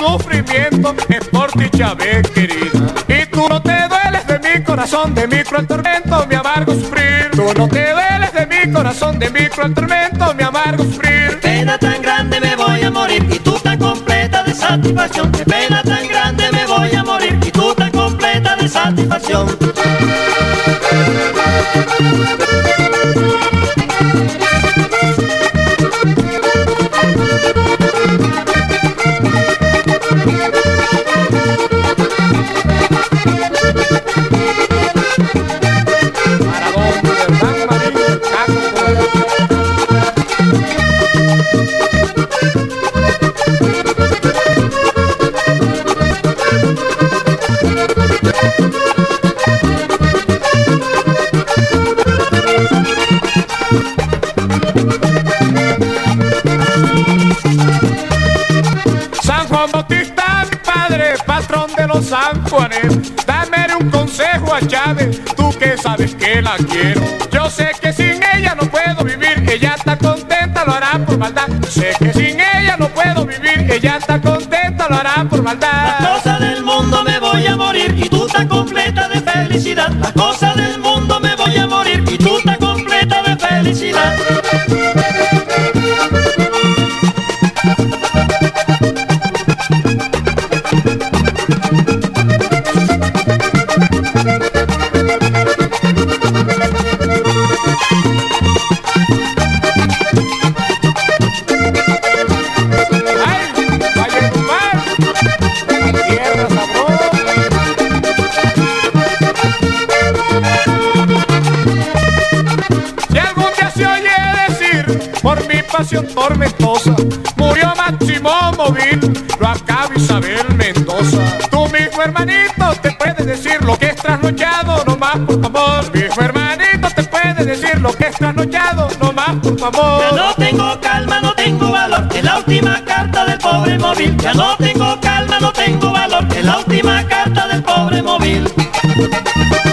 sufrimiento es por ti, Chávez, querida. Y tú no te dueles de mi corazón, de mi cruel tormento, mi amargo sufrir. Tú no te dueles de mi corazón, de mi cruel tormento, mi amargo sufrir. Pena tan grande me voy a morir y tú tan completa de satisfacción. De pena tan grande me voy a morir y tú tan completa de satisfacción. San Juan Bautista, mi padre, patrón de los San Juanes, dame un consejo a Chávez, tú que sabes que la quiero. Yo sé que sin ella no puedo vivir, ella está contenta, lo hará por maldad. Sé que sin ella no puedo vivir, ella está contenta, lo hará por maldad. La cosa del mundo me voy a morir y tú tan completa de felicidad. La cosa del mundo me voy a morir y tú tan completa de felicidad. Pasión tormentosa, murió Máximo Móvil, lo acaba Isabel Mendoza. Tú mismo hermanito te puedes decir lo que es trasnochado, no más por tu amor. Mismo hermanito te puede decir lo que es trasnochado, no más por tu amor. Ya no tengo calma, no tengo valor, es la última carta del pobre Móvil. Ya no tengo calma, no tengo valor, es la última carta del pobre Móvil.